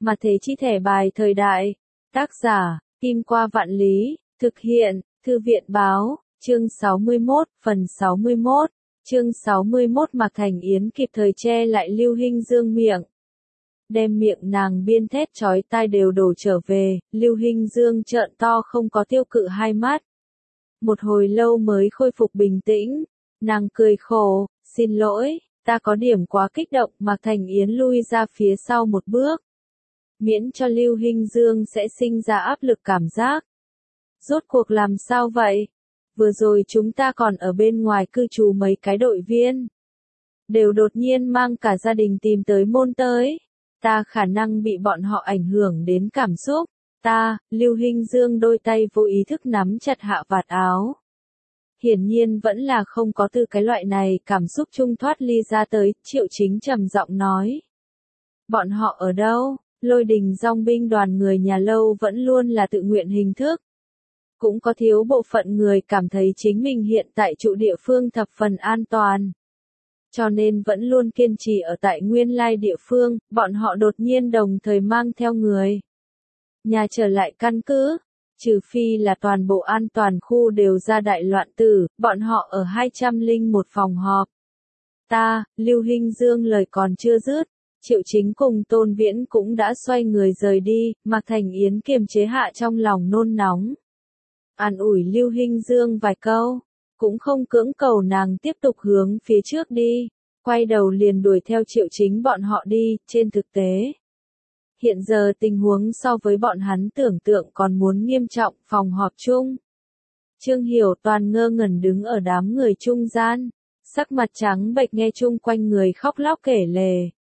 Mà thế chi thẻ bài thời đại. Tác giả, Kim Qua Vạn Lý, thực hiện, Thư viện báo, chương 61, phần 61, chương 61 Mạc Thành Yến kịp thời che lại Lưu Hinh Dương miệng. Đem miệng nàng biên thét chói tai đều đổ trở về, Lưu Hinh Dương trợn to không có tiêu cự hai mắt. Một hồi lâu mới khôi phục bình tĩnh, nàng cười khổ, xin lỗi, ta có điểm quá kích động. Mạc Thành Yến lui ra phía sau một bước. Miễn cho Lưu Hinh Dương sẽ sinh ra áp lực cảm giác. Rốt cuộc làm sao vậy? Vừa rồi chúng ta còn ở bên ngoài cư trú mấy cái đội viên. Đều đột nhiên mang cả gia đình tìm tới môn tới. Ta khả năng bị bọn họ ảnh hưởng đến cảm xúc. Lưu Hinh Dương đôi tay vô ý thức nắm chặt hạ vạt áo. Hiển nhiên vẫn là không có từ cái loại này cảm xúc trung thoát ly ra tới, Triệu Chính trầm giọng nói. Bọn họ ở đâu? Lôi Đình dòng binh đoàn người nhà Lâu vẫn luôn là tự nguyện hình thức. Cũng có thiếu bộ phận người cảm thấy chính mình hiện tại trụ địa phương thập phần an toàn. Cho nên vẫn luôn kiên trì ở tại nguyên lai địa phương, bọn họ đột nhiên đồng thời mang theo người. Nhà trở lại căn cứ, trừ phi là toàn bộ an toàn khu đều ra đại loạn tử, bọn họ ở 201 phòng họp. Lưu Hinh Dương lời còn chưa dứt, Triệu Chính cùng Tôn Viễn cũng đã xoay người rời đi, Mạc Thành Yến kiềm chế hạ trong lòng nôn nóng. An ủi Lưu Hinh Dương vài câu, cũng không cưỡng cầu nàng tiếp tục hướng phía trước đi, quay đầu liền đuổi theo Triệu Chính bọn họ đi. Trên thực tế, hiện giờ tình huống so với bọn hắn tưởng tượng còn muốn nghiêm trọng. Phòng họp chung, Trương Hiểu Toàn ngơ ngẩn đứng ở đám người trung gian, sắc mặt trắng bệch nghe chung quanh người khóc lóc kể lể.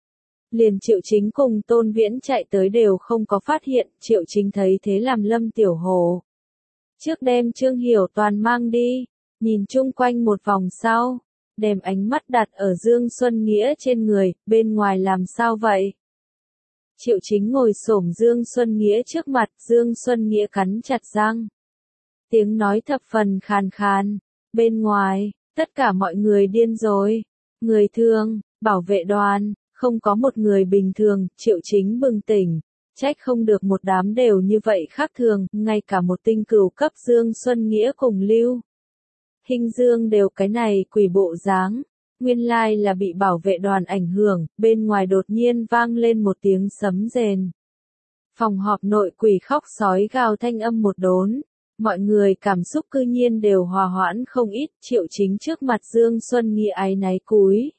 Liền Triệu Chính cùng Tôn Viễn chạy tới đều không có phát hiện. Triệu Chính thấy thế làm Lâm Tiểu Hồ trước đem Trương Hiểu Toàn mang đi, nhìn chung quanh một vòng sau, đem ánh mắt đặt ở Dương Xuân Nghĩa trên người. Bên ngoài làm sao vậy? Triệu Chính ngồi xổm Dương Xuân Nghĩa trước mặt, Dương Xuân Nghĩa cắn chặt răng. Tiếng nói thập phần khàn khàn. Bên ngoài, tất cả mọi người điên rồi. Người thương, bảo vệ đoàn, không có một người bình thường. Triệu Chính bừng tỉnh. Trách không được một đám đều như vậy khác thường, ngay cả một tinh cửu cấp Dương Xuân Nghĩa cùng Lưu Hinh Dương đều cái này quỷ bộ dáng. Nguyên lai là bị bảo vệ đoàn ảnh hưởng. Bên ngoài đột nhiên vang lên một tiếng sấm rền. Phòng họp nội quỷ khóc sói gào thanh âm một đốn. Mọi người cảm xúc cư nhiên đều hòa hoãn không ít. Triệu Chính trước mặt Dương Xuân Nghĩa áy náy cúi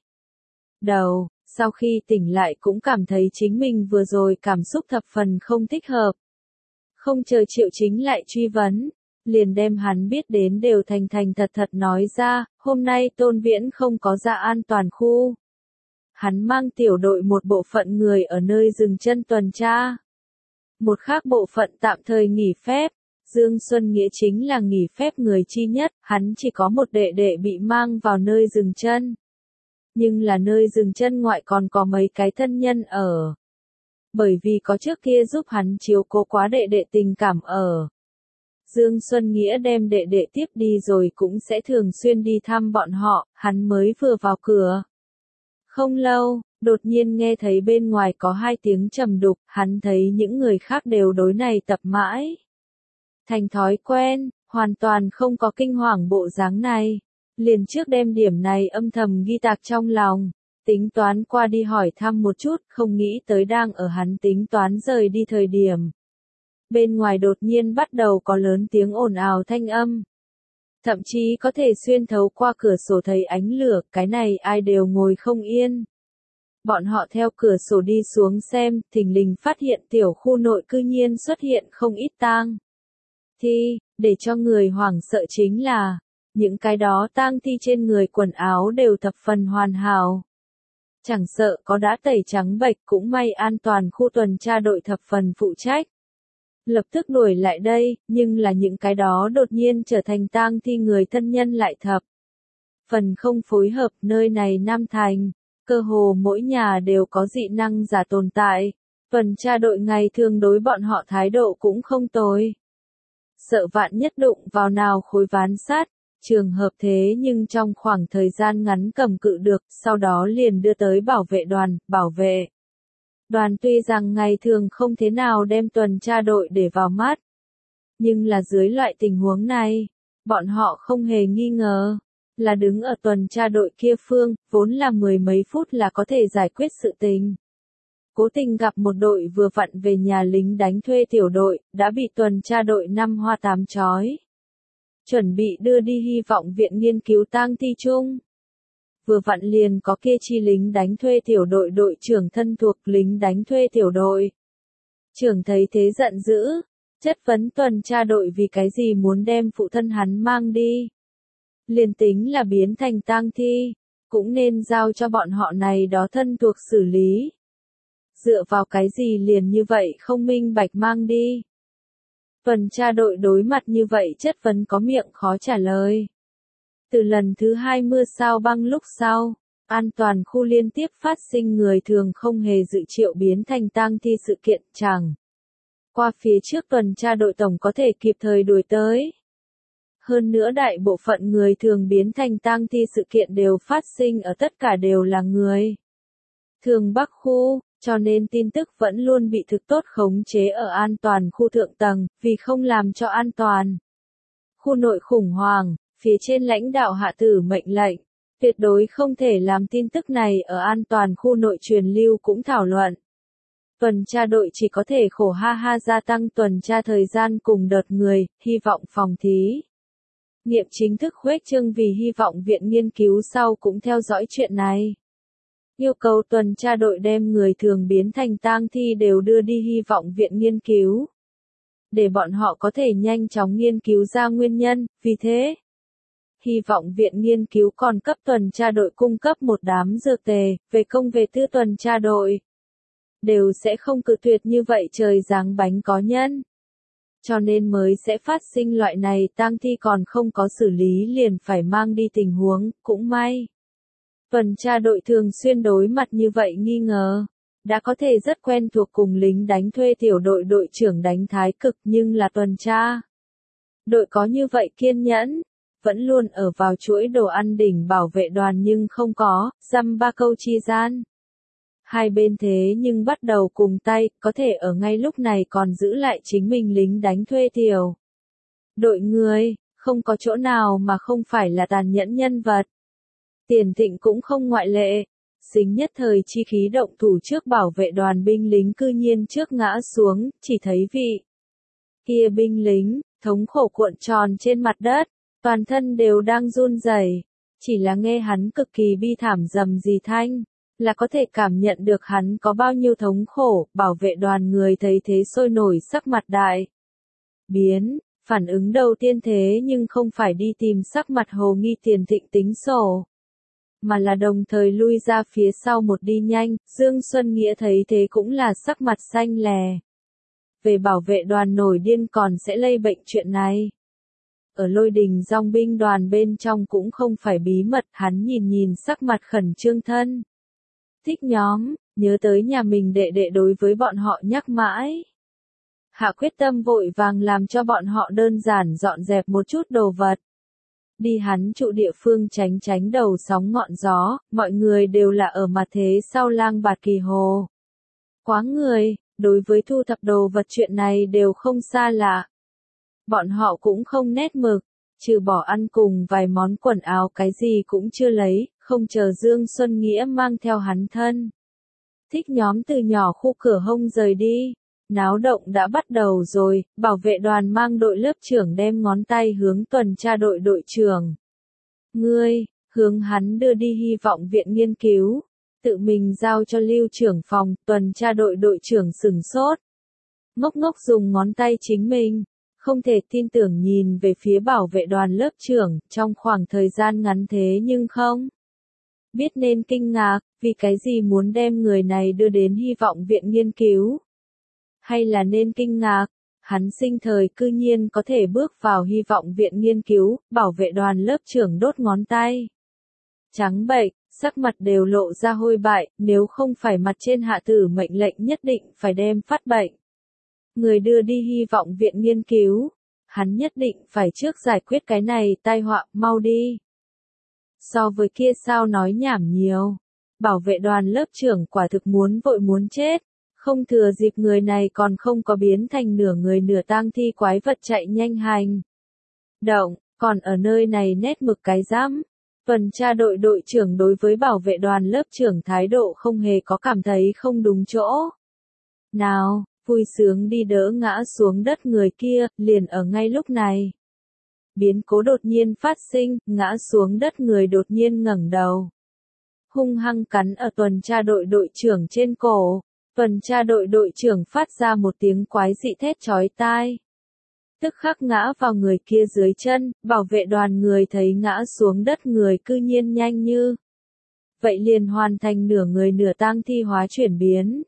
đầu. Sau khi tỉnh lại cũng cảm thấy chính mình vừa rồi cảm xúc thập phần không thích hợp. Không chờ Triệu Chính lại truy vấn, liền đem hắn biết đến đều thành thật thật nói ra. Hôm nay Tôn Viễn không có ra an toàn khu. Hắn mang tiểu đội một bộ phận người ở nơi dừng chân tuần tra. Một khác bộ phận tạm thời nghỉ phép. Dương Xuân Nghĩa chính là nghỉ phép người chi nhất, hắn chỉ có một đệ đệ bị mang vào nơi dừng chân. Nhưng là nơi dừng chân ngoại còn có mấy cái thân nhân ở. Bởi vì có trước kia giúp hắn chiếu cố quá đệ đệ tình cảm ở. Dương Xuân Nghĩa đem đệ đệ tiếp đi rồi cũng sẽ thường xuyên đi thăm bọn họ. Hắn mới vừa vào cửa. Không lâu, đột nhiên nghe thấy bên ngoài có hai tiếng trầm đục. Hắn thấy những người khác đều đối này tập mãi thành thói quen, hoàn toàn không có kinh hoàng bộ dáng này. Liền trước đem điểm này âm thầm ghi tạc trong lòng, tính toán qua đi hỏi thăm một chút, không nghĩ tới đang ở hắn tính toán rời đi thời điểm. Bên ngoài đột nhiên bắt đầu có lớn tiếng ồn ào thanh âm. Thậm chí có thể xuyên thấu qua cửa sổ thấy ánh lửa, cái này ai đều ngồi không yên. Bọn họ theo cửa sổ đi xuống xem, thình lình phát hiện tiểu khu nội cư nhiên xuất hiện không ít tang thi, để cho người hoảng sợ chính là, những cái đó tang thi trên người quần áo đều thập phần hoàn hảo. Chẳng sợ có đã tẩy trắng bệch cũng may an toàn khu tuần tra đội thập phần phụ trách. Lập tức đuổi lại đây, nhưng là những cái đó đột nhiên trở thành tang thi người thân nhân lại thập phần không phối hợp. Nơi này Nam Thành, cơ hồ mỗi nhà đều có dị năng giả tồn tại. Tuần tra đội ngày thường đối bọn họ thái độ cũng không tồi. Sợ vạn nhất đụng vào nào khối ván sắt, trường hợp thế nhưng trong khoảng thời gian ngắn cầm cự được, sau đó liền đưa tới bảo vệ đoàn. Bảo vệ Đoàn tuy rằng ngày thường không thế nào đem tuần tra đội để vào mắt, nhưng là dưới loại tình huống này, bọn họ không hề nghi ngờ, là đứng ở tuần tra đội kia phương, vốn là mười mấy phút là có thể giải quyết sự tình. Cố tình gặp một đội vừa vặn về nhà lính đánh thuê tiểu đội, đã bị tuần tra đội năm hoa tám chói. Chuẩn bị đưa đi hy vọng viện nghiên cứu tang thi chung. Vừa vặn liền có kia chi lính đánh thuê tiểu đội đội trưởng thân thuộc lính đánh thuê tiểu đội. Trưởng thấy thế giận dữ, chất vấn tuần tra đội vì cái gì muốn đem phụ thân hắn mang đi. Liền tính là biến thành tang thi, cũng nên giao cho bọn họ này đó thân thuộc xử lý. Dựa vào cái gì liền như vậy không minh bạch mang đi. Tuần tra đội đối mặt như vậy chất vấn có miệng khó trả lời. Từ lần thứ 2 mưa sao băng lúc sau, an toàn khu liên tiếp phát sinh người thường không hề dự triệu biến thành tang thi sự kiện chẳng. Qua phía trước tuần tra đội tổng có thể kịp thời đuổi tới. Hơn nữa đại bộ phận người thường biến thành tang thi sự kiện đều phát sinh ở tất cả đều là người thường Bắc khu, cho nên tin tức vẫn luôn bị thực tốt khống chế ở an toàn khu thượng tầng, vì không làm cho an toàn. Khu nội khủng hoảng, phía trên lãnh đạo hạ tử mệnh lệnh, tuyệt đối không thể làm tin tức này ở an toàn khu nội truyền lưu cũng thảo luận. Tuần tra đội chỉ có thể khổ ha ha gia tăng tuần tra thời gian cùng đợt người, hy vọng phòng thí nghiệm chính thức khuếch trương vì hy vọng viện nghiên cứu sau cũng theo dõi chuyện này. Yêu cầu tuần tra đội đem người thường biến thành tang thi đều đưa đi hy vọng viện nghiên cứu. Để bọn họ có thể nhanh chóng nghiên cứu ra nguyên nhân, vì thế, hy vọng viện nghiên cứu còn cấp tuần tra đội cung cấp một đám dược tề, về công về tư tuần tra đội. Đều sẽ không cự tuyệt như vậy trời giáng bánh có nhân. Cho nên mới sẽ phát sinh loại này tang thi còn không có xử lý liền phải mang đi tình huống, cũng may. Tuần tra đội thường xuyên đối mặt như vậy nghi ngờ, đã có thể rất quen thuộc cùng lính đánh thuê tiểu đội đội trưởng đánh thái cực nhưng là tuần tra. Đội có như vậy kiên nhẫn, vẫn luôn ở vào chuỗi đồ ăn đỉnh bảo vệ đoàn nhưng không có, dăm ba câu chi gian. Hai bên thế nhưng bắt đầu cùng tay, có thể ở ngay lúc này còn giữ lại chính mình lính đánh thuê tiểu đội người, không có chỗ nào mà không phải là tàn nhẫn nhân vật. Tiền Thịnh cũng không ngoại lệ, dính nhất thời chi khí động thủ trước bảo vệ đoàn binh lính cư nhiên trước ngã xuống, chỉ thấy vị kia binh lính, thống khổ cuộn tròn trên mặt đất, toàn thân đều đang run rẩy, chỉ là nghe hắn cực kỳ bi thảm rầm rì thanh, là có thể cảm nhận được hắn có bao nhiêu thống khổ, bảo vệ đoàn người thấy thế sôi nổi sắc mặt đại biến, phản ứng đầu tiên thế nhưng không phải đi tìm sắc mặt hồ nghi Tiền Thịnh tính sổ, mà là đồng thời lui ra phía sau một đi nhanh, Dương Xuân Nghĩa thấy thế cũng là sắc mặt xanh lè. Về bảo vệ đoàn nổi điên còn sẽ lây bệnh chuyện này. Ở Lôi Đình dòng binh đoàn bên trong cũng không phải bí mật, hắn nhìn nhìn sắc mặt khẩn trương thân. Thích nhóm, nhớ tới nhà mình đệ đệ đối với bọn họ nhắc mãi. Hạ quyết tâm vội vàng làm cho bọn họ đơn giản dọn dẹp một chút đồ vật. Đi hắn trụ địa phương tránh tránh đầu sóng ngọn gió, mọi người đều là ở mặt thế sau lang bạt kỳ hồ. Quá người, đối với thu thập đồ vật chuyện này đều không xa lạ. Bọn họ cũng không nét mực, trừ bỏ ăn cùng vài món quần áo cái gì cũng chưa lấy, không chờ Dương Xuân Nghĩa mang theo hắn thân. Thích nhóm từ nhỏ khu cửa hông rời đi. Náo động đã bắt đầu rồi, bảo vệ đoàn mang đội lớp trưởng đem ngón tay hướng tuần tra đội đội trưởng. Ngươi, hướng hắn đưa đi hy vọng viện nghiên cứu, tự mình giao cho lưu trưởng phòng, tuần tra đội đội trưởng sửng sốt. Ngốc ngốc dùng ngón tay chính mình, không thể tin tưởng nhìn về phía bảo vệ đoàn lớp trưởng, trong khoảng thời gian ngắn thế nhưng không biết nên kinh ngạc, vì cái gì muốn đem người này đưa đến hy vọng viện nghiên cứu. Hay là nên kinh ngạc, hắn sinh thời cư nhiên có thể bước vào hy vọng viện nghiên cứu, bảo vệ đoàn lớp trưởng đốt ngón tay. Trắng bệch, sắc mặt đều lộ ra hôi bại, nếu không phải mặt trên hạ tử mệnh lệnh nhất định phải đem phát bệnh. Người đưa đi hy vọng viện nghiên cứu, hắn nhất định phải trước giải quyết cái này tai họa, mau đi. So với kia sao nói nhảm nhiều, bảo vệ đoàn lớp trưởng quả thực muốn vội muốn chết. Không thừa dịp người này còn không có biến thành nửa người nửa tang thi quái vật chạy nhanh hành động, còn ở nơi này nét mực cái rắm. Tuần tra đội đội trưởng đối với bảo vệ đoàn lớp trưởng thái độ không hề có cảm thấy không đúng chỗ. Nào, vui sướng đi đỡ ngã xuống đất người kia, liền ở ngay lúc này. Biến cố đột nhiên phát sinh, ngã xuống đất người đột nhiên ngẩng đầu. Hung hăng cắn ở tuần tra đội đội trưởng trên cổ. Tuần tra đội đội trưởng phát ra một tiếng quái dị thét chói tai. Tức khắc ngã vào người kia dưới chân, bảo vệ đoàn người thấy ngã xuống đất người cư nhiên nhanh như. Vậy liền hoàn thành nửa người nửa tang thi hóa chuyển biến.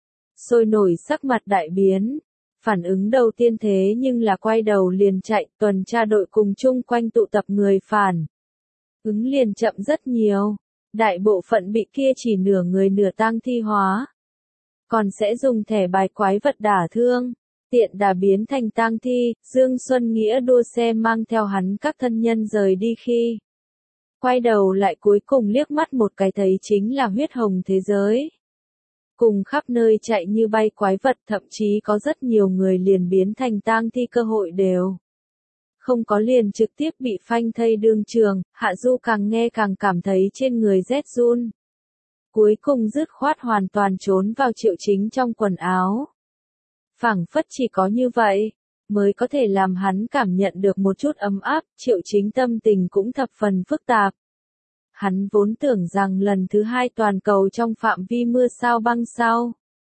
Sôi nổi sắc mặt đại biến. Phản ứng đầu tiên thế nhưng là quay đầu liền chạy, tuần tra đội cùng chung quanh tụ tập người phản ứng liền chậm rất nhiều. Đại bộ phận bị kia chỉ nửa người nửa tang thi hóa. Còn sẽ dùng thẻ bài quái vật đả thương. Tiện đà biến thành tang thi, Dương Xuân Nghĩa đua xe mang theo hắn các thân nhân rời đi khi. Quay đầu lại cuối cùng liếc mắt một cái thấy chính là huyết hồng thế giới. Cùng khắp nơi chạy như bay quái vật, thậm chí có rất nhiều người liền biến thành tang thi cơ hội đều. Không có liền trực tiếp bị phanh thây đương trường, Hạ Du càng nghe càng cảm thấy trên người rét run. Cuối cùng dứt khoát hoàn toàn trốn vào Triệu Chính trong quần áo. Phảng phất chỉ có như vậy, mới có thể làm hắn cảm nhận được một chút ấm áp, Triệu Chính tâm tình cũng thập phần phức tạp. Hắn vốn tưởng rằng lần thứ 2 toàn cầu trong phạm vi mưa sao băng sao.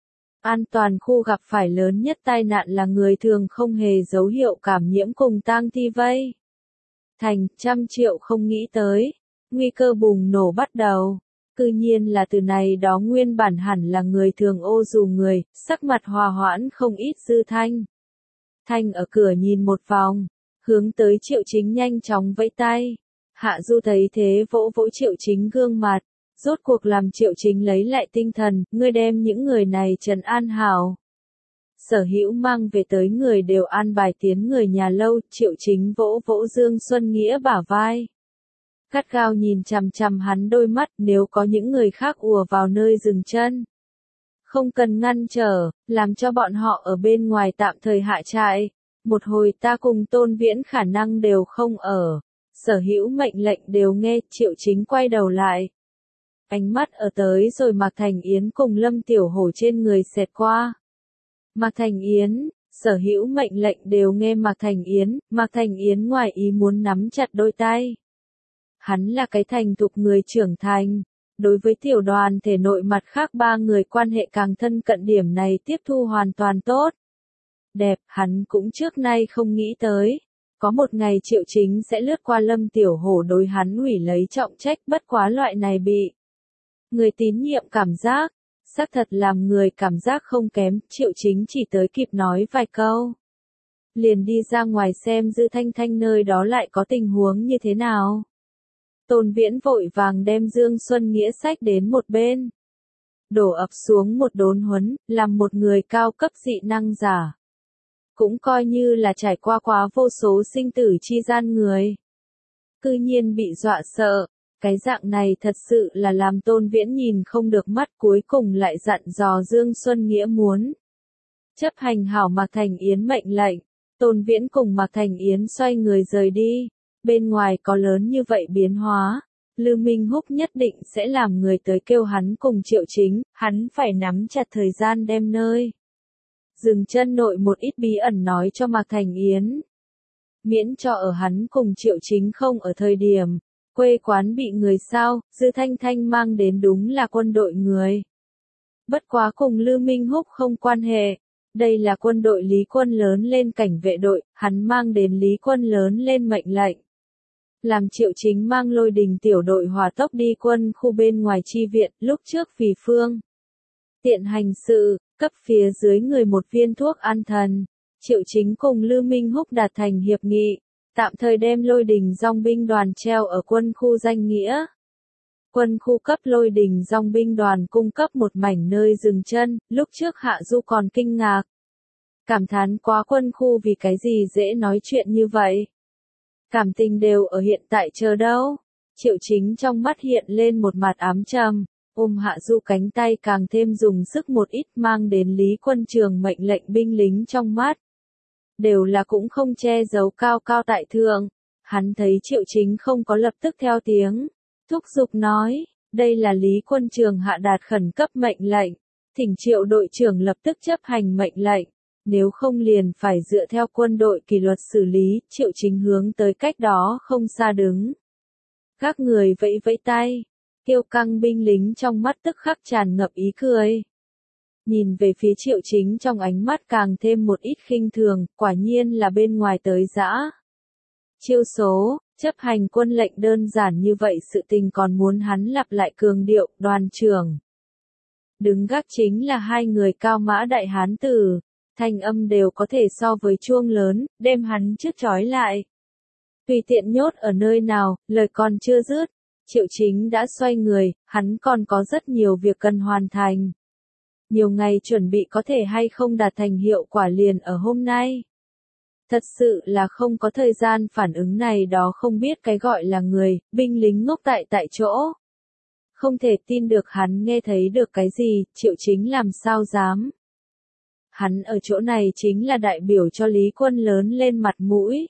An toàn khu gặp phải lớn nhất tai nạn là người thường không hề dấu hiệu cảm nhiễm cùng tang thi vây. Thành 100 triệu không nghĩ tới, nguy cơ bùng nổ bắt đầu. Cư nhiên là từ này đó nguyên bản hẳn là người thường ô dù người, sắc mặt hòa hoãn không ít Dư Thanh. Thanh ở cửa nhìn một vòng, hướng tới Triệu Chính nhanh chóng vẫy tay. Hạ Du thấy thế vỗ vỗ Triệu Chính gương mặt, rốt cuộc làm Triệu Chính lấy lại tinh thần, ngươi đem những người này trấn an hảo. Sở hữu mang về tới người đều an bài tiến người nhà lâu, Triệu Chính vỗ vỗ Dương Xuân Nghĩa bả vai. Gắt gao nhìn chằm chằm hắn đôi mắt, nếu có những người khác ùa vào nơi dừng chân. Không cần ngăn trở, làm cho bọn họ ở bên ngoài tạm thời hạ trại. Một hồi ta cùng Tôn Viễn khả năng đều không ở. Sở hữu mệnh lệnh đều nghe, Triệu Chính quay đầu lại. Ánh mắt ở tới rồi Mạc Thành Yến cùng Lâm Tiểu Hổ trên người xẹt qua. Mạc Thành Yến, sở hữu mệnh lệnh đều nghe Mạc Thành Yến ngoài ý muốn nắm chặt đôi tay. Hắn là cái thành thục người trưởng thành. Đối với tiểu đoàn thể nội mặt khác 3 người quan hệ càng thân cận điểm này tiếp thu hoàn toàn tốt. Đẹp, hắn cũng trước nay không nghĩ tới. Có một ngày Triệu Chính sẽ lướt qua Lâm Tiểu Hổ đối hắn ủy lấy trọng trách, bất quá loại này bị người tín nhiệm cảm giác. Xác thật làm người cảm giác không kém, Triệu Chính chỉ tới kịp nói vài câu. Liền đi ra ngoài xem Dư Thanh Thanh nơi đó lại có tình huống như thế nào. Tôn Viễn vội vàng đem Dương Xuân Nghĩa sách đến một bên. Đổ ập xuống một đốn huấn, làm một người cao cấp dị năng giả. Cũng coi như là trải qua quá vô số sinh tử chi gian người. Cư nhiên bị dọa sợ, cái dạng này thật sự là làm Tôn Viễn nhìn không được mắt, cuối cùng lại dặn dò Dương Xuân Nghĩa muốn chấp hành hảo Mạc Thành Yến mệnh lệnh. Tôn Viễn cùng Mạc Thành Yến xoay người rời đi. Bên ngoài có lớn như vậy biến hóa, Lư Minh Húc nhất định sẽ làm người tới kêu hắn cùng Triệu Chính, hắn phải nắm chặt thời gian đem nơi dừng chân nội một ít bí ẩn nói cho Mạc Thành Yến. Miễn cho ở hắn cùng Triệu Chính không ở thời điểm, quê quán bị người sao, Dư Thanh Thanh mang đến đúng là quân đội người. Bất quá cùng Lư Minh Húc không quan hệ, đây là quân đội Lý Quân lớn lên cảnh vệ đội, hắn mang đến Lý Quân lớn lên mệnh lệnh. Làm Triệu Chính mang Lôi Đình tiểu đội hỏa tốc đi quân khu bên ngoài chi viện, lúc trước Phì Phương tiện hành sự, cấp phía dưới người một viên thuốc an thần. Triệu Chính cùng Lư Minh Húc đạt thành hiệp nghị, tạm thời đem Lôi Đình dòng binh đoàn treo ở quân khu danh nghĩa. Quân khu cấp Lôi Đình dòng binh đoàn cung cấp một mảnh nơi dừng chân, lúc trước Hạ Du còn kinh ngạc. Cảm thán quá quân khu vì cái gì dễ nói chuyện như vậy. Cảm tình đều ở hiện tại chờ đâu. Triệu Chính trong mắt hiện lên một mặt ám trầm. ôm Hạ Du cánh tay càng thêm dùng sức một ít mang đến Lý Quân Trường mệnh lệnh binh lính trong mắt. Đều là cũng không che giấu cao cao tại thượng. Hắn thấy Triệu Chính không có lập tức theo tiếng. Thúc giục nói, đây là Lý Quân Trường hạ đạt khẩn cấp mệnh lệnh. Thỉnh Triệu đội trưởng lập tức chấp hành mệnh lệnh. Nếu không liền phải dựa theo quân đội kỷ luật xử lý. Triệu Chính hướng tới cách đó không xa đứng. Các người vẫy vẫy tay. Kiêu căng binh lính trong mắt tức khắc tràn ngập ý cười. Nhìn về phía Triệu Chính trong ánh mắt càng thêm một ít khinh thường, quả nhiên là bên ngoài tới dã. Chiêu số, chấp hành quân lệnh đơn giản như vậy sự tình còn muốn hắn lặp lại cường điệu, đoàn trưởng. Đứng gác chính là hai người cao mã đại hán tử, thanh âm đều có thể so với chuông lớn, đem hắn trước trói lại. Tùy tiện nhốt ở nơi nào, lời còn chưa dứt. Triệu Chính đã xoay người, hắn còn có rất nhiều việc cần hoàn thành. Nhiều ngày chuẩn bị có thể hay không đạt thành hiệu quả liền ở hôm nay. Thật sự là không có thời gian phản ứng này đó không biết cái gọi là người, binh lính ngốc tại chỗ. Không thể tin được hắn nghe thấy được cái gì, Triệu Chính làm sao dám. Hắn ở chỗ này chính là đại biểu cho Lý Quân lớn lên mặt mũi.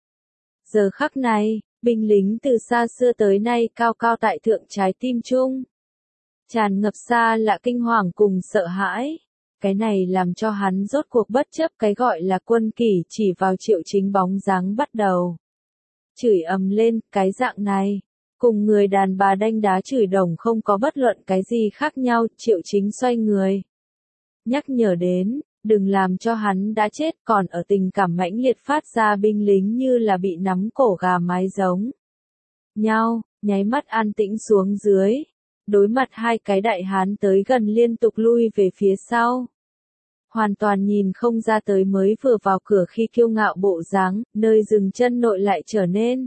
Giờ khắc này, binh lính từ xa xưa tới nay cao cao tại thượng trái tim chung. Tràn ngập xa lạ kinh hoàng cùng sợ hãi. Cái này làm cho hắn rốt cuộc bất chấp cái gọi là quân kỷ chỉ vào Triệu Chính bóng dáng bắt đầu. Chửi ầm lên, cái dạng này. Cùng người đàn bà đanh đá chửi đồng không có bất luận cái gì khác nhau, Triệu Chính xoay người. Nhắc nhở đến, đừng làm cho hắn đã chết còn ở tình cảm mãnh liệt phát ra binh lính như là bị nắm cổ gà mái giống. Nhau, nháy mắt an tĩnh xuống dưới. Đối mặt hai cái đại hán tới gần liên tục lui về phía sau. Hoàn toàn nhìn không ra tới mới vừa vào cửa khi kiêu ngạo bộ dáng, nơi dừng chân nội lại trở nên.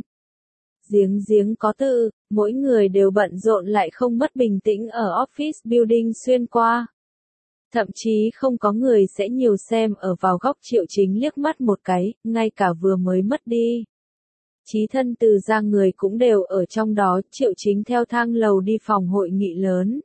Giếng có tự, mỗi người đều bận rộn lại không mất bình tĩnh ở office building xuyên qua. Thậm chí không có người sẽ nhiều xem ở vào góc Triệu Chính liếc mắt một cái, ngay cả vừa mới mất đi. Chí thân từ ra người cũng đều ở trong đó, Triệu Chính theo thang lầu đi phòng hội nghị lớn.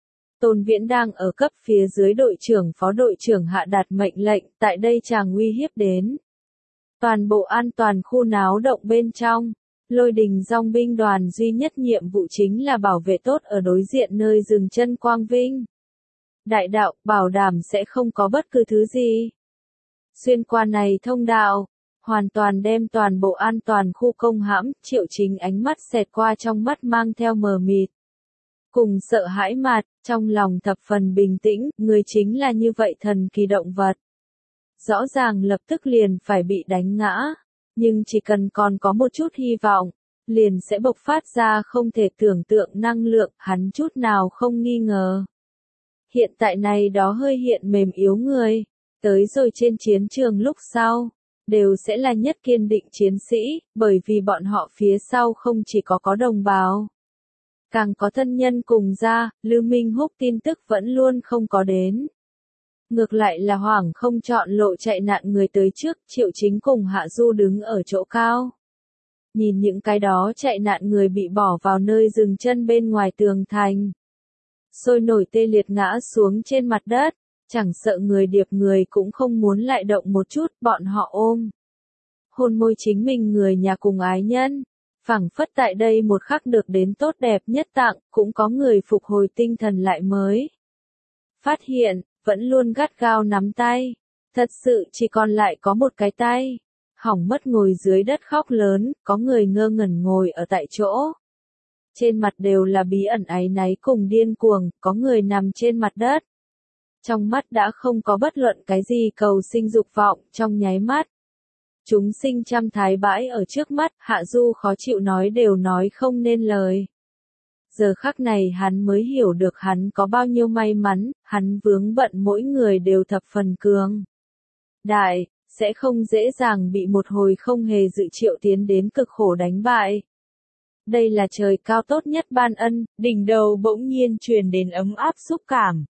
Tôn Viễn đang ở cấp phía dưới đội trưởng phó đội trưởng hạ đạt mệnh lệnh, tại đây chàng uy hiếp đến. Toàn bộ an toàn khu náo động bên trong, Lôi Đình dòng binh đoàn duy nhất nhiệm vụ chính là bảo vệ tốt ở đối diện nơi dừng chân Quang Vinh. Đại đạo, bảo đảm sẽ không có bất cứ thứ gì. Xuyên qua này thông đạo, hoàn toàn đem toàn bộ an toàn khu công hãm, Triệu Chính ánh mắt xẹt qua trong mắt mang theo mờ mịt. Cùng sợ hãi mạt, trong lòng thập phần bình tĩnh, người chính là như vậy thần kỳ động vật. Rõ ràng lập tức liền phải bị đánh ngã, nhưng chỉ cần còn có một chút hy vọng, liền sẽ bộc phát ra không thể tưởng tượng năng lượng, hắn chút nào không nghi ngờ. Hiện tại này đó hơi hiện mềm yếu người, tới rồi trên chiến trường lúc sau, đều sẽ là nhất kiên định chiến sĩ, bởi vì bọn họ phía sau không chỉ có đồng bào. Càng có thân nhân cùng ra, Lưu Minh Húc tin tức vẫn luôn không có đến. Ngược lại là hoảng không chọn lộ chạy nạn người tới trước, Triệu Chính cùng Hạ Du đứng ở chỗ cao. Nhìn những cái đó chạy nạn người bị bỏ vào nơi dừng chân bên ngoài tường thành. Sôi nổi tê liệt ngã xuống trên mặt đất, chẳng sợ người điệp người cũng không muốn lại động một chút, bọn họ ôm. Hôn môi chính mình người nhà cùng ái nhân. Phảng phất tại đây một khắc được đến tốt đẹp nhất tặng, cũng có người phục hồi tinh thần lại mới. Phát hiện, vẫn luôn gắt gao nắm tay. Thật sự chỉ còn lại có một cái tay. Hỏng mất ngồi dưới đất khóc lớn, có người ngơ ngẩn ngồi ở tại chỗ. Trên mặt đều là bí ẩn áy náy cùng điên cuồng, có người nằm trên mặt đất. Trong mắt đã không có bất luận cái gì cầu sinh dục vọng, trong nháy mắt. Chúng sinh trăm thái bãi ở trước mắt, Hạ Du khó chịu nói đều nói không nên lời. Giờ khắc này hắn mới hiểu được hắn có bao nhiêu may mắn, hắn vướng bận mỗi người đều thập phần cường. Đại, sẽ không dễ dàng bị một hồi không hề dự triệu tiến đến cực khổ đánh bại. Đây là trời cao tốt nhất ban ân, đỉnh đầu bỗng nhiên truyền đến ấm áp xúc cảm.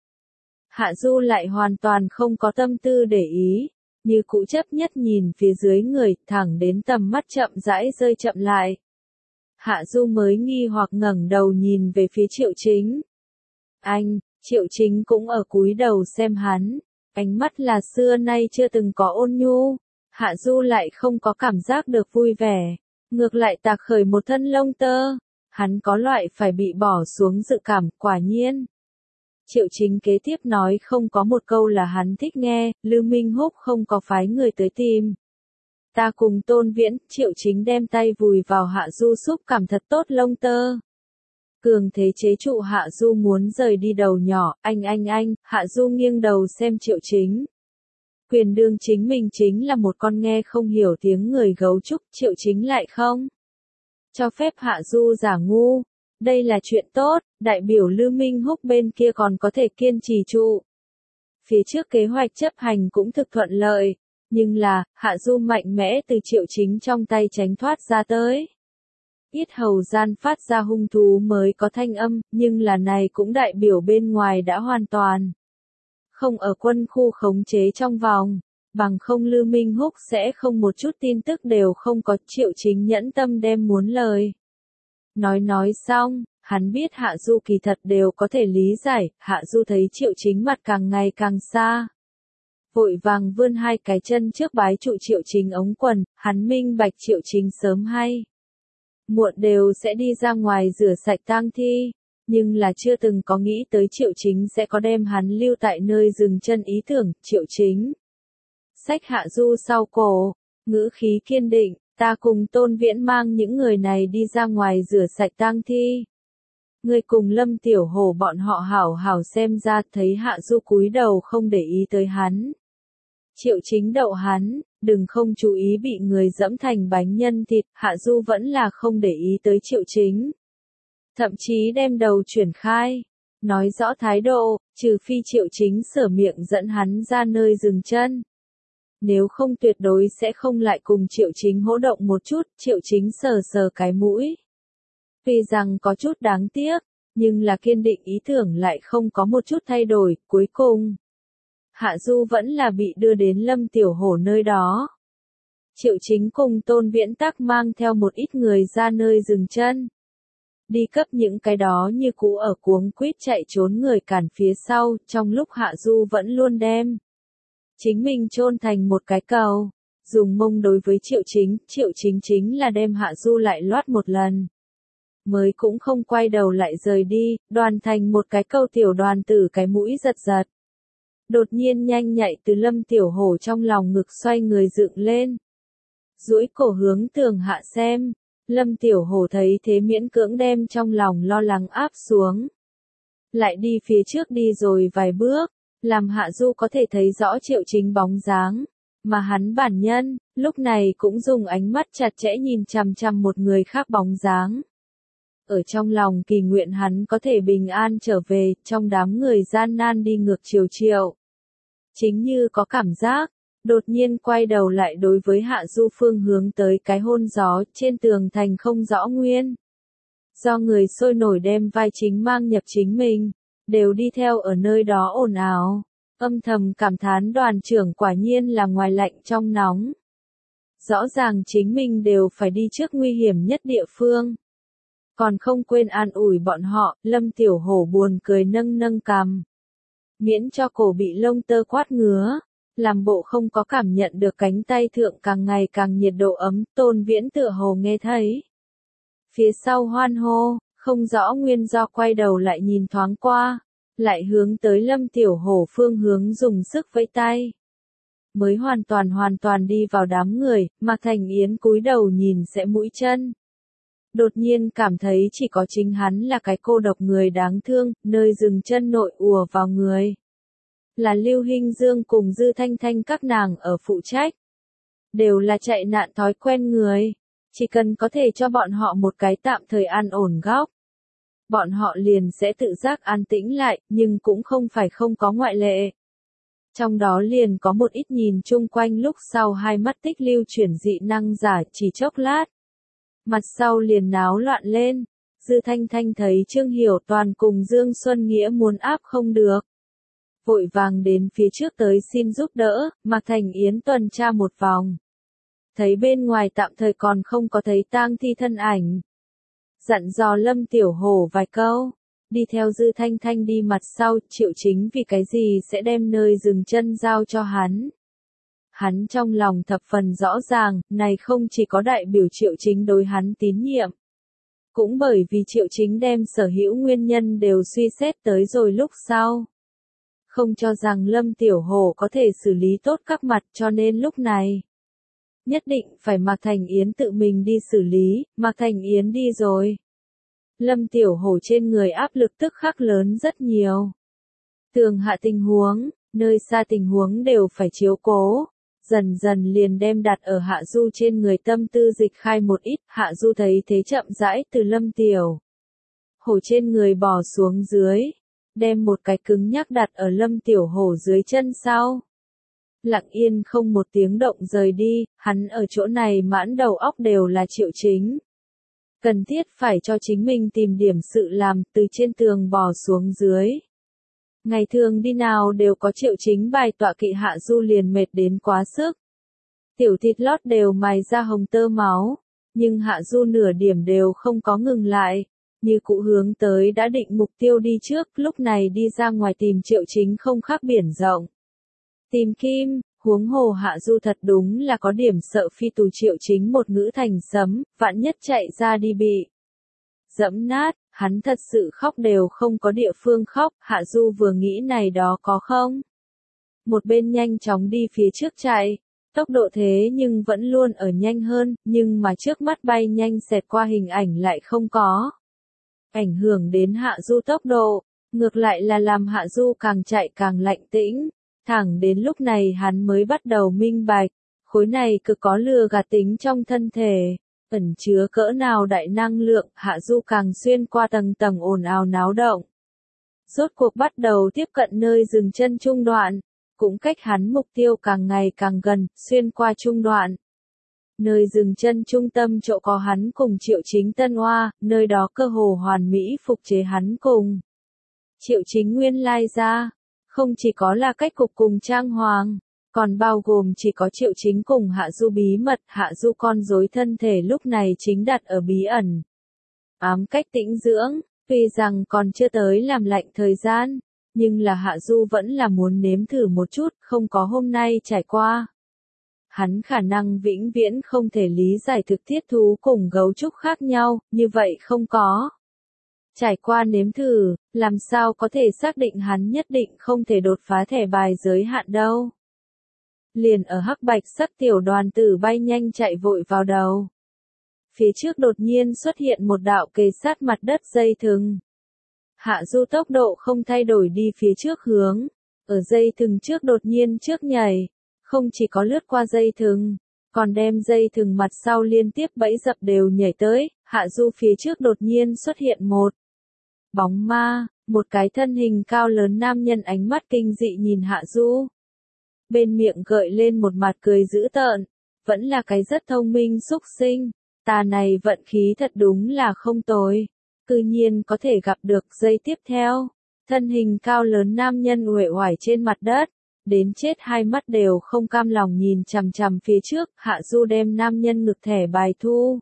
Hạ Du lại hoàn toàn không có tâm tư để ý. Như cũ chấp nhất nhìn phía dưới người, thẳng đến tầm mắt chậm rãi rơi chậm lại. Hạ Du mới nghi hoặc ngẩng đầu nhìn về phía Triệu Chính. Anh, Triệu Chính cũng ở cúi đầu xem hắn, ánh mắt là xưa nay chưa từng có ôn nhu. Hạ Du lại không có cảm giác được vui vẻ, ngược lại tạc khởi một thân lông tơ. Hắn có loại phải bị bỏ xuống dự cảm, quả nhiên. Triệu Chính kế tiếp nói không có một câu là hắn thích nghe, Lưu Minh Húc không có phái người tới tìm. Ta cùng Tôn Viễn, Triệu Chính đem tay vùi vào Hạ Du xúc cảm thật tốt lông tơ. Cường thế chế trụ Hạ Du muốn rời đi đầu nhỏ, anh, Hạ Du nghiêng đầu xem Triệu Chính. Quyền đương chính mình chính là một con nghe không hiểu tiếng người gấu trúc, Triệu Chính lại không cho phép Hạ Du giả ngu. Đây là chuyện tốt, đại biểu Lưu Minh Húc bên kia còn có thể kiên trì trụ. Phía trước kế hoạch chấp hành cũng thực thuận lợi, nhưng là, Hạ Du mạnh mẽ từ Triệu Chính trong tay tránh thoát ra tới. Yết hầu gian phát ra hung thú mới có thanh âm, nhưng là này cũng đại biểu bên ngoài đã hoàn toàn không ở quân khu khống chế trong vòng, bằng không Lưu Minh Húc sẽ không một chút tin tức đều không có. Triệu Chính nhẫn tâm đem muốn lời. Nói xong, hắn biết Hạ Du kỳ thật đều có thể lý giải, Hạ Du thấy Triệu Chính mặt càng ngày càng xa. Vội vàng vươn hai cái chân trước bái trụ Triệu Chính ống quần, hắn minh bạch Triệu Chính sớm hay muộn đều sẽ đi ra ngoài rửa sạch tang thi, nhưng là chưa từng có nghĩ tới Triệu Chính sẽ có đem hắn lưu tại nơi dừng chân ý tưởng. Triệu Chính xách Hạ Du sau cổ, ngữ khí kiên định, ta cùng Tôn Viễn mang những người này đi ra ngoài rửa sạch tang thi. Ngươi cùng Lâm Tiểu Hổ bọn họ hảo hảo xem ra. Thấy Hạ Du cúi đầu không để ý tới hắn. Triệu Chính đậu hắn, đừng không chú ý bị người dẫm thành bánh nhân thịt. Hạ Du vẫn là không để ý tới Triệu Chính. Thậm chí đem đầu chuyển khai, nói rõ thái độ, trừ phi Triệu Chính sửa miệng dẫn hắn ra nơi dừng chân. Nếu không tuyệt đối sẽ không lại cùng Triệu Chính hỗ động một chút. Triệu Chính sờ sờ cái mũi. Tuy rằng có chút đáng tiếc, nhưng là kiên định ý tưởng lại không có một chút thay đổi. Cuối cùng, Hạ Du vẫn là bị đưa đến Lâm Tiểu Hổ nơi đó. Triệu Chính cùng Tôn Viễn Tắc mang theo một ít người ra nơi dừng chân. Đi cấp những cái đó như cũ ở cuống quýt chạy trốn người cản phía sau, trong lúc Hạ Du vẫn luôn đem chính mình chôn thành một cái cầu, dùng mông đối với Triệu Chính. Triệu Chính chính là đem Hạ Du lại loát một lần, mới cũng không quay đầu lại rời đi, đoàn thành một cái câu. Tiểu đoàn tử cái mũi giật giật, đột nhiên nhanh nhạy từ Lâm Tiểu Hổ trong lòng ngực xoay người dựng lên, duỗi cổ hướng tường hạ xem. Lâm Tiểu Hổ thấy thế miễn cưỡng đem trong lòng lo lắng áp xuống, lại đi phía trước đi rồi vài bước, làm Hạ Du có thể thấy rõ Triệu Chính bóng dáng, mà hắn bản nhân, lúc này cũng dùng ánh mắt chặt chẽ nhìn chằm chằm một người khác bóng dáng. Ở trong lòng kỳ nguyện hắn có thể bình an trở về, trong đám người gian nan đi ngược chiều Triệu Chính như có cảm giác, đột nhiên quay đầu lại đối với Hạ Du phương hướng tới cái hôn gió trên tường thành không rõ nguyên. Do người sôi nổi đem vai chính mang nhập chính mình, đều đi theo ở nơi đó ồn ào, âm thầm cảm thán đoàn trưởng quả nhiên là ngoài lạnh trong nóng. Rõ ràng chính mình đều phải đi trước nguy hiểm nhất địa phương. Còn không quên an ủi bọn họ. Lâm Tiểu Hổ buồn cười nâng nâng cằm, miễn cho cổ bị lông tơ quát ngứa, làm bộ không có cảm nhận được cánh tay thượng càng ngày càng nhiệt độ ấm. Tôn Viễn tựa hồ nghe thấy phía sau hoan hô, không rõ nguyên do quay đầu lại nhìn thoáng qua, lại hướng tới Lâm Tiểu Hổ phương hướng dùng sức vẫy tay. Mới hoàn toàn đi vào đám người, Mạc Thành Yến cúi đầu nhìn sẽ mũi chân. Đột nhiên cảm thấy chỉ có chính hắn là cái cô độc người đáng thương, nơi dừng chân nội ùa vào người. Là Lưu Hinh Dương cùng Dư Thanh Thanh các nàng ở phụ trách. Đều là chạy nạn thói quen người. Chỉ cần có thể cho bọn họ một cái tạm thời an ổn góc, bọn họ liền sẽ tự giác an tĩnh lại, nhưng cũng không phải không có ngoại lệ. Trong đó liền có một ít nhìn chung quanh lúc sau hai mắt tích lưu chuyển dị năng giả chỉ chốc lát. Mặt sau liền náo loạn lên. Dư Thanh Thanh thấy Trương Hiểu Toàn cùng Dương Xuân Nghĩa muốn áp không được, vội vàng đến phía trước tới xin giúp đỡ. Mạc Thành Yến tuần tra một vòng, thấy bên ngoài tạm thời còn không có thấy tang thi thân ảnh, dặn dò Lâm Tiểu Hổ vài câu, đi theo Dư Thanh Thanh đi mặt sau, Triệu Chính vì cái gì sẽ đem nơi dừng chân giao cho hắn. Hắn trong lòng thập phần rõ ràng, này không chỉ có đại biểu Triệu Chính đối hắn tín nhiệm. Cũng bởi vì Triệu Chính đem sở hữu nguyên nhân đều suy xét tới rồi lúc sau. Không cho rằng Lâm Tiểu Hổ có thể xử lý tốt các mặt cho nên lúc này. Nhất định phải Mạc Thành Yến tự mình đi xử lý, Mạc Thành Yến đi rồi. Lâm Tiểu Hổ trên người áp lực tức khắc lớn rất nhiều. Tường hạ tình huống, nơi xa tình huống đều phải chiếu cố. Dần dần liền đem đặt ở Hạ Du trên người tâm tư dịch khai một ít, Hạ Du thấy thế chậm rãi từ Lâm Tiểu Hổ trên người bò xuống dưới, đem một cái cứng nhắc đặt ở Lâm Tiểu Hổ dưới chân sau. Lặng yên không một tiếng động rời đi, hắn ở chỗ này mãn đầu óc đều là Triệu Chính. Cần thiết phải cho chính mình tìm điểm sự làm, từ trên tường bò xuống dưới. Ngày thường đi nào đều có Triệu Chính bài tọa kỵ, Hạ Du liền mệt đến quá sức. Tiểu thịt lót đều mài ra hồng tơ máu, nhưng Hạ Du nửa điểm đều không có ngừng lại, như cụ hướng tới đã định mục tiêu đi trước, lúc này đi ra ngoài tìm Triệu Chính không khác biển rộng. Tìm kim, huống hồ Hạ Du thật đúng là có điểm sợ phi tù Triệu Chính một ngữ thành sấm, vạn nhất chạy ra đi bị dẫm nát, hắn thật sự khóc đều không có địa phương khóc, Hạ Du vừa nghĩ này đó có không. Một bên nhanh chóng đi phía trước chạy, tốc độ thế nhưng vẫn luôn ở nhanh hơn, nhưng mà trước mắt bay nhanh xẹt qua hình ảnh lại không có. Ảnh hưởng đến Hạ Du tốc độ, ngược lại là làm Hạ Du càng chạy càng lạnh tĩnh. Thẳng đến lúc này hắn mới bắt đầu minh bạch, khối này cực có lừa gạt tính trong thân thể, ẩn chứa cỡ nào đại năng lượng, Hạ Du càng xuyên qua tầng tầng ồn ào náo động. Rốt cuộc bắt đầu tiếp cận nơi dừng chân trung đoạn, cũng cách hắn mục tiêu càng ngày càng gần, xuyên qua trung đoạn. Nơi dừng chân trung tâm chỗ có hắn cùng Triệu Chính Tân Oa, nơi đó cơ hồ hoàn mỹ phục chế hắn cùng Triệu Chính nguyên lai ra. Không chỉ có là cách cục cùng trang hoàng, còn bao gồm chỉ có Triệu Chính cùng Hạ Du bí mật, Hạ Du con rối thân thể lúc này chính đặt ở bí ẩn. Ám cách tĩnh dưỡng, tuy rằng còn chưa tới làm lạnh thời gian, nhưng là Hạ Du vẫn là muốn nếm thử một chút, không có hôm nay trải qua. Hắn khả năng vĩnh viễn không thể lý giải thực thiết thú cùng gấu trúc khác nhau, như vậy không có. Trải qua nếm thử, làm sao có thể xác định hắn nhất định không thể đột phá thẻ bài giới hạn đâu. Liền ở hắc bạch sắc tiểu đoàn tử bay nhanh chạy vội vào đầu. Phía trước đột nhiên xuất hiện một đạo kề sát mặt đất dây thừng. Hạ Du tốc độ không thay đổi đi phía trước hướng, ở dây thừng trước đột nhiên trước nhảy, không chỉ có lướt qua dây thừng, còn đem dây thừng mặt sau liên tiếp bẫy dập đều nhảy tới, Hạ Du phía trước đột nhiên xuất hiện một bóng ma, một cái thân hình cao lớn nam nhân ánh mắt kinh dị nhìn Hạ Du. Bên miệng gợi lên một mặt cười dữ tợn, vẫn là cái rất thông minh xúc sinh, ta này vận khí thật đúng là không tồi, cư nhiên có thể gặp được. Giây tiếp theo, thân hình cao lớn nam nhân uể oải trên mặt đất, đến chết hai mắt đều không cam lòng nhìn chằm chằm phía trước, Hạ Du đem nam nhân ngực thẻ bài thu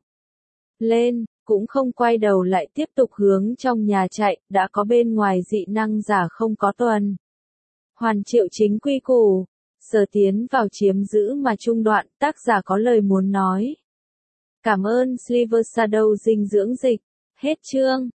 lên, cũng không quay đầu lại tiếp tục hướng trong nhà chạy, đã có bên ngoài dị năng giả không có tuần hoàn Triệu Chính quy củ, sở tiến vào chiếm giữ mà trung đoạn, tác giả có lời muốn nói. Cảm ơn Silver Shadow dinh dưỡng dịch, hết chương.